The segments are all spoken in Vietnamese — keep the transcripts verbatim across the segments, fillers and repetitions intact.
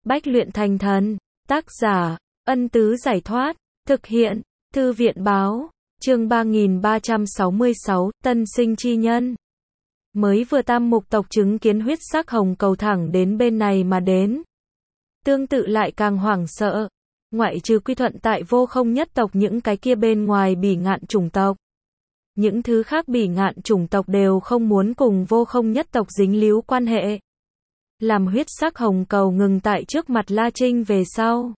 Bách luyện thành thần. Tác giả, Ân Tứ Giải Thoát. Thực hiện, Thư viện Báo. Chương ba nghìn ba trăm sáu mươi sáu, Tân sinh chi nhân. Mới vừa tam mục tộc chứng kiến huyết sắc hồng cầu thẳng đến bên này mà đến. Tương tự lại càng hoảng sợ. Ngoại trừ quy thuận tại vô không nhất tộc những cái kia bên ngoài bỉ ngạn chủng tộc. Những thứ khác bỉ ngạn chủng tộc đều không muốn cùng vô không nhất tộc dính líu quan hệ. Làm huyết sắc hồng cầu ngừng tại trước mặt La Trinh về sau.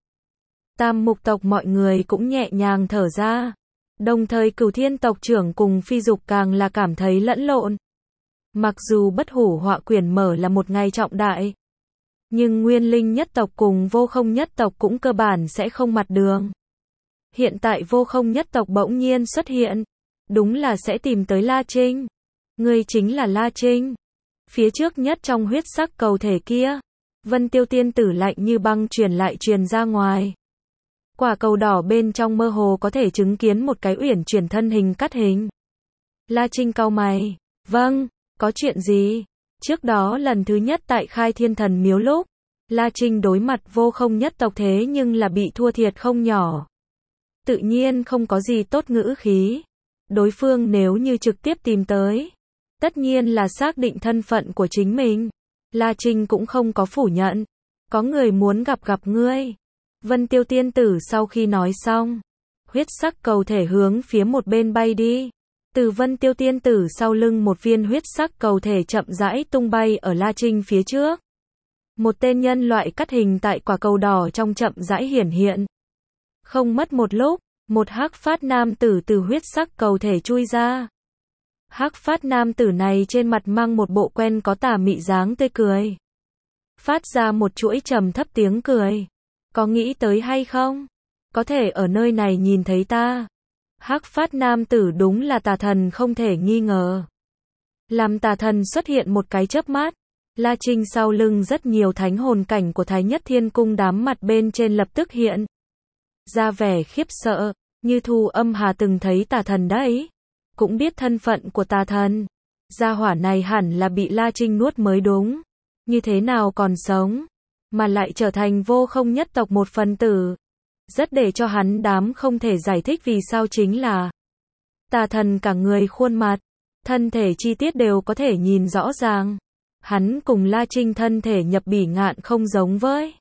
Tam mục tộc mọi người cũng nhẹ nhàng thở ra. Đồng thời Cửu Thiên tộc trưởng cùng Phi Dục càng là cảm thấy lẫn lộn. Mặc dù bất hủ họa quyển mở là một ngày trọng đại. Nhưng nguyên linh nhất tộc cùng vô không nhất tộc cũng cơ bản sẽ không mặt đường. Hiện tại vô không nhất tộc bỗng nhiên xuất hiện. Đúng là sẽ tìm tới La Trinh. Ngươi chính là La Trinh. Phía trước nhất trong huyết sắc cầu thể kia. Vân Tiêu tiên tử lạnh như băng truyền lại truyền ra ngoài. Quả cầu đỏ bên trong mơ hồ có thể chứng kiến một cái uyển chuyển thân hình cắt hình. La Trinh cau mày. Vâng, có chuyện gì? Trước đó lần thứ nhất tại Khai Thiên Thần Miếu lúc, La Trinh đối mặt vô không nhất tộc thế nhưng là bị thua thiệt không nhỏ. Tự nhiên không có gì tốt ngữ khí. Đối phương nếu như trực tiếp tìm tới, tất nhiên là xác định thân phận của chính mình. La Trinh cũng không có phủ nhận. Có người muốn gặp gặp ngươi. Vân Tiêu tiên tử sau khi nói xong, huyết sắc cầu thể hướng phía một bên bay đi. Từ Vân Tiêu tiên tử sau lưng một viên huyết sắc cầu thể chậm rãi tung bay ở La Trinh phía trước. Một tên nhân loại cắt hình tại quả cầu đỏ trong chậm rãi hiển hiện. Không mất một lúc, một hắc phát nam tử từ huyết sắc cầu thể chui ra. Hắc phát nam tử này trên mặt mang một bộ quen có tà mị dáng tươi cười. Phát ra một chuỗi trầm thấp tiếng cười. Có nghĩ tới hay không? Có thể ở nơi này nhìn thấy ta. Hắc phát nam tử đúng là tà thần không thể nghi ngờ. Làm tà thần xuất hiện một cái chớp mắt. La Trinh sau lưng rất nhiều thánh hồn cảnh của Thái Nhất Thiên Cung đám mặt bên trên lập tức hiện. Ra vẻ khiếp sợ, như Thu Âm Hà từng thấy tà thần đấy. Cũng biết thân phận của tà thần. Gia hỏa này hẳn là bị La Trinh nuốt mới đúng. Như thế nào còn sống, mà lại trở thành vô không nhất tộc một phần tử. Rất để cho hắn đám không thể giải thích vì sao chính là tà thần cả người khuôn mặt, thân thể chi tiết đều có thể nhìn rõ ràng. Hắn cùng La Trinh thân thể nhập bỉ ngạn không giống với.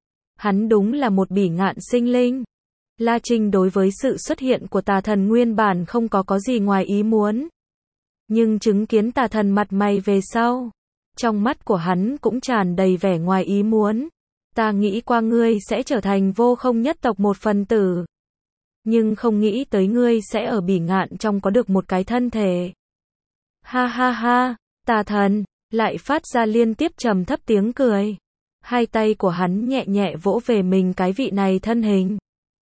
Hắn đúng là một bỉ ngạn sinh linh. La Trinh đối với sự xuất hiện của tà thần nguyên bản không có có gì ngoài ý muốn. Nhưng chứng kiến tà thần mặt mày về sau, trong mắt của hắn cũng tràn đầy vẻ ngoài ý muốn. Ta nghĩ qua ngươi sẽ trở thành vô không nhất tộc một phần tử. Nhưng không nghĩ tới ngươi sẽ ở bỉ ngạn trong có được một cái thân thể. Ha ha ha, tà thần, lại phát ra liên tiếp trầm thấp tiếng cười. Hai tay của hắn nhẹ nhẹ vỗ về mình cái vị này thân hình.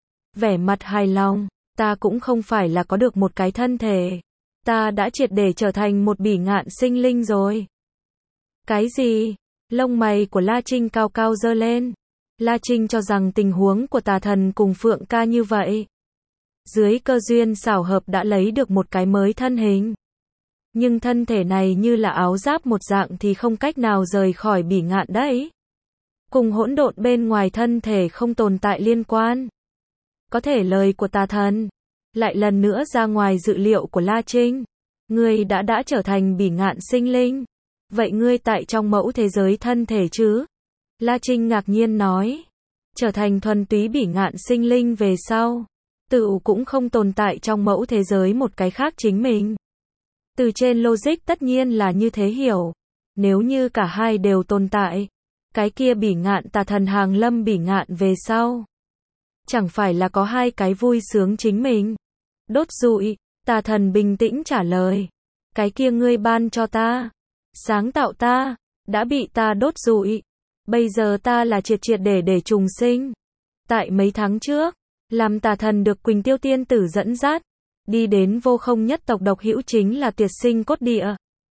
Vẻ mặt hài lòng, ta cũng không phải là có được một cái thân thể. Ta đã triệt để trở thành một bỉ ngạn sinh linh rồi. Cái gì? Lông mày của La Trinh cao cao giơ lên. La Trinh cho rằng tình huống của tà thần cùng Phượng ca như vậy. Dưới cơ duyên xảo hợp đã lấy được một cái mới thân hình. Nhưng thân thể này như là áo giáp một dạng thì không cách nào rời khỏi bỉ ngạn đấy. Cùng hỗn độn bên ngoài thân thể không tồn tại liên quan. Có thể lời của tà thần lại lần nữa ra ngoài dự liệu của La Trinh. Ngươi đã đã trở thành bỉ ngạn sinh linh. Vậy ngươi tại trong mẫu thế giới thân thể chứ? La Trinh ngạc nhiên nói. Trở thành thuần túy bỉ ngạn sinh linh về sau. Tự cũng không tồn tại trong mẫu thế giới một cái khác chính mình. Từ trên logic tất nhiên là như thế hiểu. Nếu như cả hai đều tồn tại. Cái kia bỉ ngạn tà thần hàng lâm bỉ ngạn về sau. Chẳng phải là có hai cái vui sướng chính mình. Đốt rụi, tà thần bình tĩnh trả lời. Cái kia ngươi ban cho ta. Sáng tạo ta, đã bị ta đốt rụi. Bây giờ ta là triệt triệt để để trùng sinh. Tại mấy tháng trước, làm tà thần được Quỳnh Tiêu tiên tử dẫn dắt. Đi đến vô không nhất tộc độc hữu chính là tuyệt sinh cốt địa.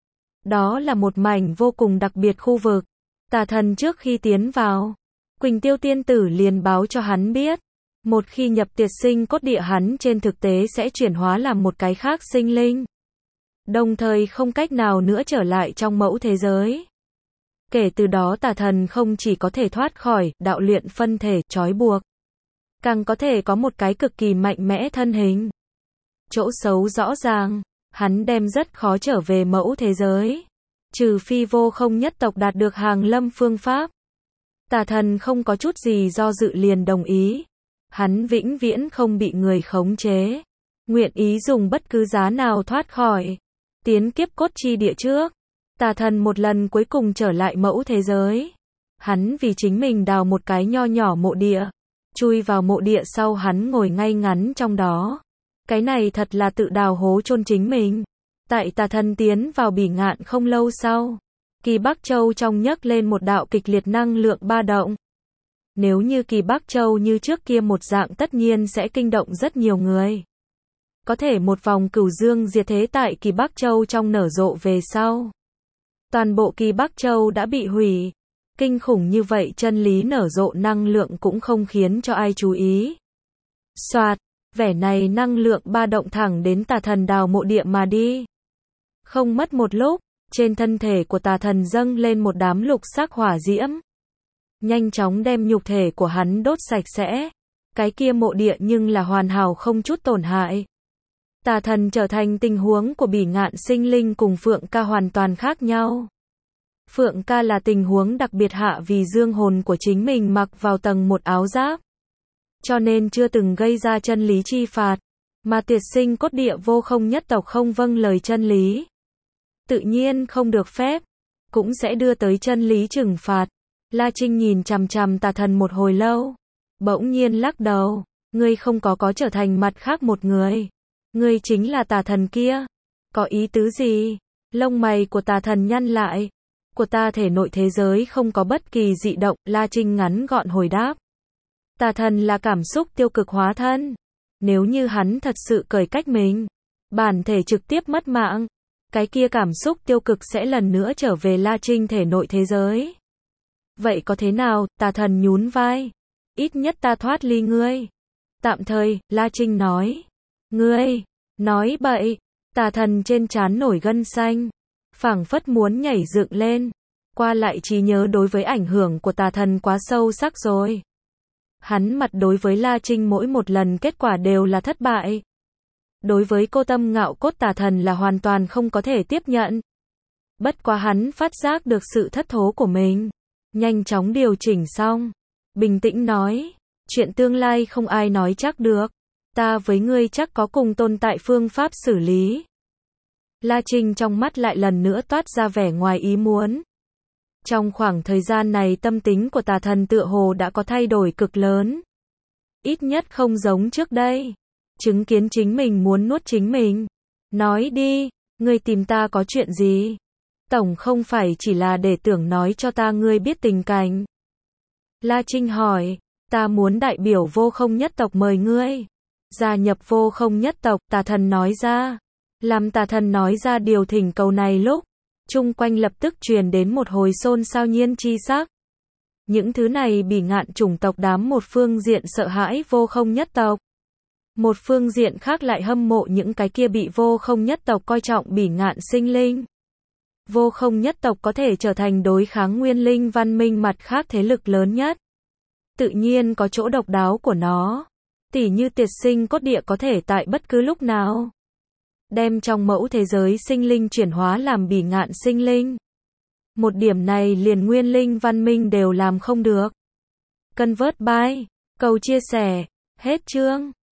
Đó là một mảnh vô cùng đặc biệt khu vực. Tà thần trước khi tiến vào, Quỳnh Tiêu tiên tử liền báo cho hắn biết. Một khi nhập tuyệt sinh cốt địa hắn trên thực tế sẽ chuyển hóa làm một cái khác sinh linh. Đồng thời không cách nào nữa trở lại trong mẫu thế giới. Kể từ đó tà thần không chỉ có thể thoát khỏi đạo luyện phân thể trói buộc, càng có thể có một cái cực kỳ mạnh mẽ thân hình. Chỗ xấu rõ ràng, hắn đem rất khó trở về mẫu thế giới. Trừ phi vô không nhất tộc đạt được hàng lâm phương pháp. Tà thần không có chút gì do dự liền đồng ý. Hắn vĩnh viễn không bị người khống chế. Nguyện ý dùng bất cứ giá nào thoát khỏi. Tiến kiếp cốt chi địa trước. Tà thần một lần cuối cùng trở lại mẫu thế giới. Hắn vì chính mình đào một cái nho nhỏ mộ địa. Chui vào mộ địa sau hắn ngồi ngay ngắn trong đó. Cái này thật là tự đào hố chôn chính mình. Tại tà thần tiến vào Bỉ Ngạn không lâu sau, Kỳ Bắc Châu trong nhấc lên một đạo kịch liệt năng lượng ba động. Nếu như Kỳ Bắc Châu như trước kia một dạng tất nhiên sẽ kinh động rất nhiều người. Có thể một vòng cửu dương diệt thế tại Kỳ Bắc Châu trong nở rộ về sau. Toàn bộ Kỳ Bắc Châu đã bị hủy. Kinh khủng như vậy chân lý nở rộ năng lượng cũng không khiến cho ai chú ý. Soạt, vẻ này năng lượng ba động thẳng đến tà thần đào mộ địa mà đi. Không mất một lúc, trên thân thể của tà thần dâng lên một đám lục sắc hỏa diễm. Nhanh chóng đem nhục thể của hắn đốt sạch sẽ. Cái kia mộ địa nhưng là hoàn hảo không chút tổn hại. Tà thần trở thành tình huống của Bỉ Ngạn sinh linh cùng Phượng Ca hoàn toàn khác nhau. Phượng Ca là tình huống đặc biệt hạ vì dương hồn của chính mình mặc vào tầng một áo giáp. Cho nên chưa từng gây ra chân lý chi phạt. Mà Tiệt Sinh Cốt Địa vô không nhất tộc không vâng lời chân lý. Tự nhiên không được phép. Cũng sẽ đưa tới chân lý trừng phạt. La Trinh nhìn chằm chằm tà thần một hồi lâu. Bỗng nhiên lắc đầu. Ngươi không có có trở thành mặt khác một người. Ngươi chính là tà thần kia. Có ý tứ gì? Lông mày của tà thần nhăn lại. Của ta thể nội thế giới không có bất kỳ dị động. La Trinh ngắn gọn hồi đáp. Tà thần là cảm xúc tiêu cực hóa thân. Nếu như hắn thật sự cởi cách mình, bản thể trực tiếp mất mạng, cái kia cảm xúc tiêu cực sẽ lần nữa trở về La Trinh thể nội thế giới. Vậy có thế nào? Tà thần nhún vai. Ít nhất ta thoát ly ngươi. Tạm thời, La Trinh nói. Ngươi, nói bậy. Tà thần trên trán nổi gân xanh. Phảng phất muốn nhảy dựng lên. Qua lại trí nhớ đối với ảnh hưởng của tà thần quá sâu sắc rồi. Hắn mặt đối với La Trinh mỗi một lần kết quả đều là thất bại. Đối với cô tâm ngạo cốt tà thần là hoàn toàn không có thể tiếp nhận. Bất quá hắn phát giác được sự thất thố của mình. Nhanh chóng điều chỉnh xong. Bình tĩnh nói. Chuyện tương lai không ai nói chắc được. Ta với ngươi chắc có cùng tồn tại phương pháp xử lý. La Trinh trong mắt lại lần nữa toát ra vẻ ngoài ý muốn. Trong khoảng thời gian này tâm tính của tà thần tựa hồ đã có thay đổi cực lớn. Ít nhất không giống trước đây. Chứng kiến chính mình muốn nuốt chính mình. Nói đi, ngươi tìm ta có chuyện gì? Tổng không phải chỉ là để tưởng nói cho ta ngươi biết tình cảnh. La Trinh hỏi, ta muốn đại biểu vô không nhất tộc mời ngươi. Gia nhập vô không nhất tộc, tà thần nói ra. Làm tà thần nói ra điều thỉnh cầu này lúc. Chung quanh lập tức truyền đến một hồi xôn xao nhiên chi sắc. Những thứ này Bỉ Ngạn chủng tộc đám một phương diện sợ hãi vô không nhất tộc. Một phương diện khác lại hâm mộ những cái kia bị vô không nhất tộc coi trọng Bỉ Ngạn sinh linh. Vô không nhất tộc có thể trở thành đối kháng nguyên linh văn minh mặt khác thế lực lớn nhất. Tự nhiên có chỗ độc đáo của nó. Tỉ như Tiệt Sinh Cốt Địa có thể tại bất cứ lúc nào đem trong mẫu thế giới sinh linh chuyển hóa làm Bỉ Ngạn sinh linh. Một điểm này liền nguyên linh văn minh đều làm không được. Convert by. Cầu chia sẻ. Hết chương.